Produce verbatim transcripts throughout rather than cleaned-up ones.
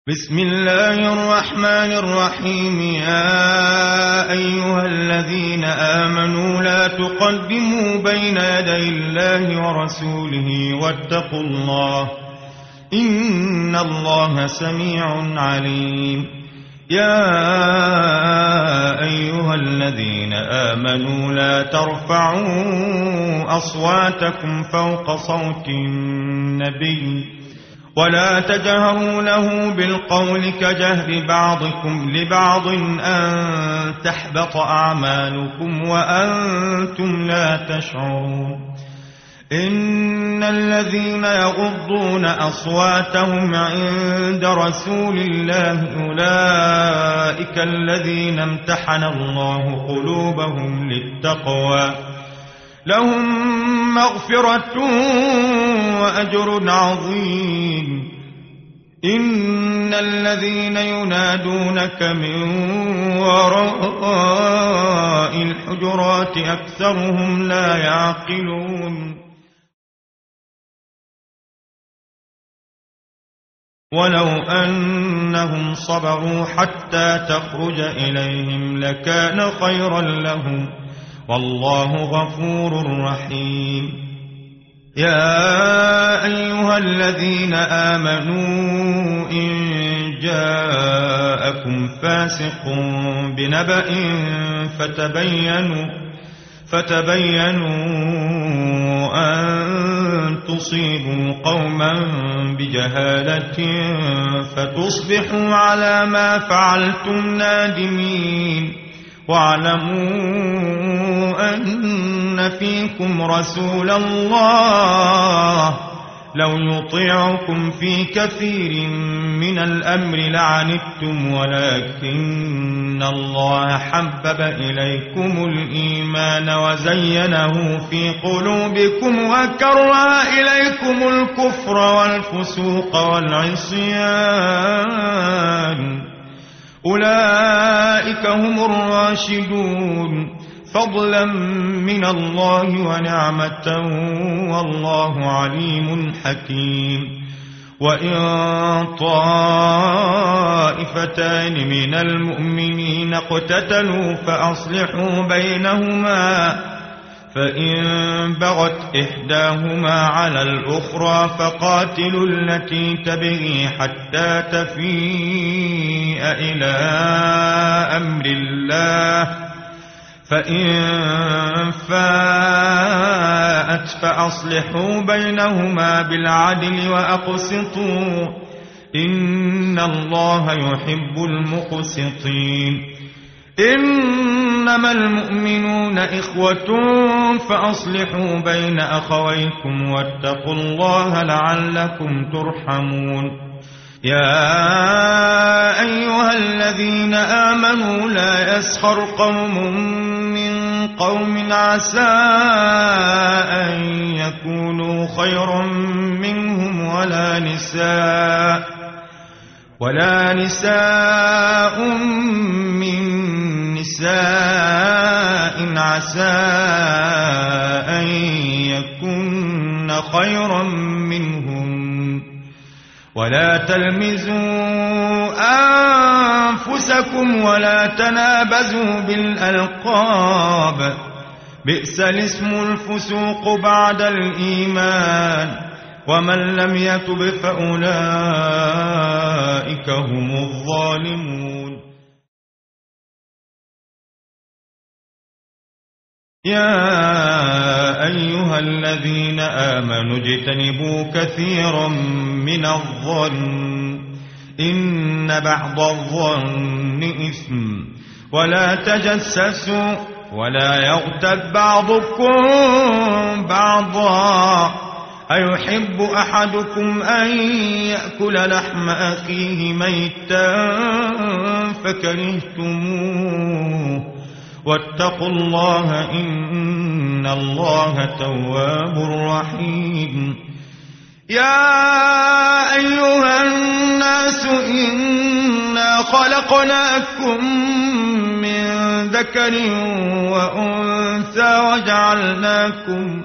بسم الله الرحمن الرحيم. يا أيها الذين آمنوا لا تقدموا بين يدي الله ورسوله واتقوا الله إن الله سميع عليم. يا أيها الذين آمنوا لا ترفعوا أصواتكم فوق صوت النبي ولا تجهروا له بالقول كجهر بعضكم لبعض أن تحبط أعمالكم وأنتم لا تشعرون. إن الذين يغضون أصواتهم عند رسول الله أولئك الذين امتحن الله قلوبهم للتقوى لهم مغفرة وأجر عظيم. إن الذين ينادونك من وراء الحجرات أكثرهم لا يعقلون. ولو أنهم صبروا حتى تخرج إليهم لكان خيرا لهم والله غفور رحيم. يا أيها الذين آمنوا إن جاءكم فاسق بنبأ فتبينوا فتبينوا أن تصيبوا قوما بجهالة فتصبحوا على ما فعلتم نادمين. واعلموا أن فيكم رسول الله لو يطيعكم في كثير من الأمر لعنتم ولكن الله حبب إليكم الإيمان وزينه في قلوبكم وكره إليكم الكفر والفسوق والعصيان أولئك هم الراشدون فضلا من الله ونعمة والله عليم حكيم. وإن طائفتان من المؤمنين اقتتلوا فأصلحوا بينهما فإن بغت إحداهما على الأخرى فقاتلوا التي تبغي حتى تفيء إلى أمر الله فإن فاءت فأصلحوا بينهما بالعدل وأقسطوا إن الله يحب المقسطين. إنما المؤمنون إخوة فأصلحوا بين أخويكم واتقوا الله لعلكم ترحمون. يا أيها الذين آمنوا لا يسخر قوم من قوم عسى أن يكونوا خيرا منهم ولا نساء ولا نساء من نساء عسى أن يكن خيرا منهم ولا تلمزوا أنفسكم ولا تنابزوا بالألقاب بئس الاسم الفسوق بعد الإيمان ومن لم يتب فأولئك هم الظالمون. يا أيها الذين آمنوا اجتنبوا كثيرا من الظن إن بعض الظن إثم ولا تجسسوا ولا يغتب بعضكم بعضا أيحب أحدكم أن يأكل لحم أخيه ميتا فكرهتموه واتقوا الله إن الله تواب رحيم. يا أيها الناس إنا خلقناكم من ذكر وأنثى وجعلناكم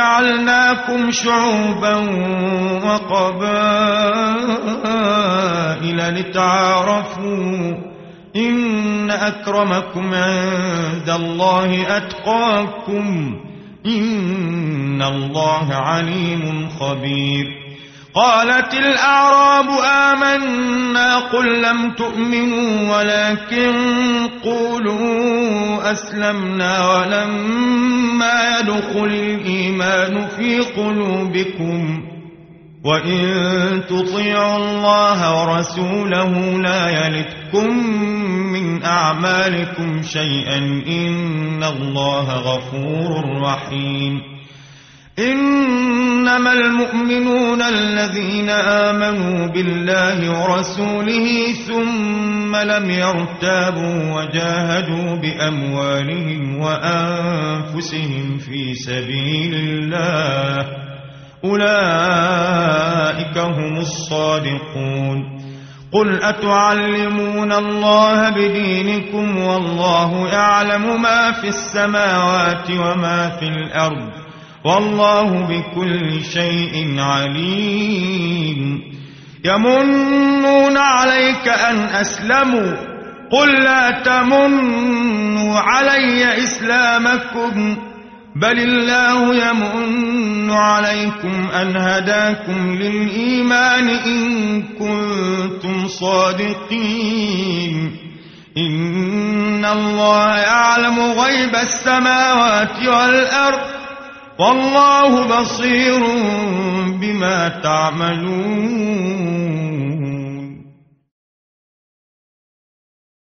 وجعلناكم شعوبا وقبائل قبائل لتعارفوا إن أكرمكم عند الله أتقاكم إن الله عليم خبير. قالت الأعراب آمنا قل لم تؤمنوا ولكن قولوا أسلمنا ولما يدخل الإيمان في قلوبكم وإن تطيعوا الله ورسوله لا يلتكم من أعمالكم شيئا إن الله غفور رحيم. إنما المؤمنون الذين آمنوا بالله ورسوله ثم لم يرتابوا وجاهدوا بأموالهم وأنفسهم في سبيل الله أولئك هم الصادقون. قل أتعلمون الله بدينكم والله يعلم ما في السماوات وما في الأرض والله بكل شيء عليم. يمنون عليك أن أسلموا قل لا تمنوا علي إسلامكم بل الله يمن عليكم أن هداكم للإيمان إن كنتم صادقين. إن الله يعلم غيب السماوات والأرض والله بصير بما تعملون.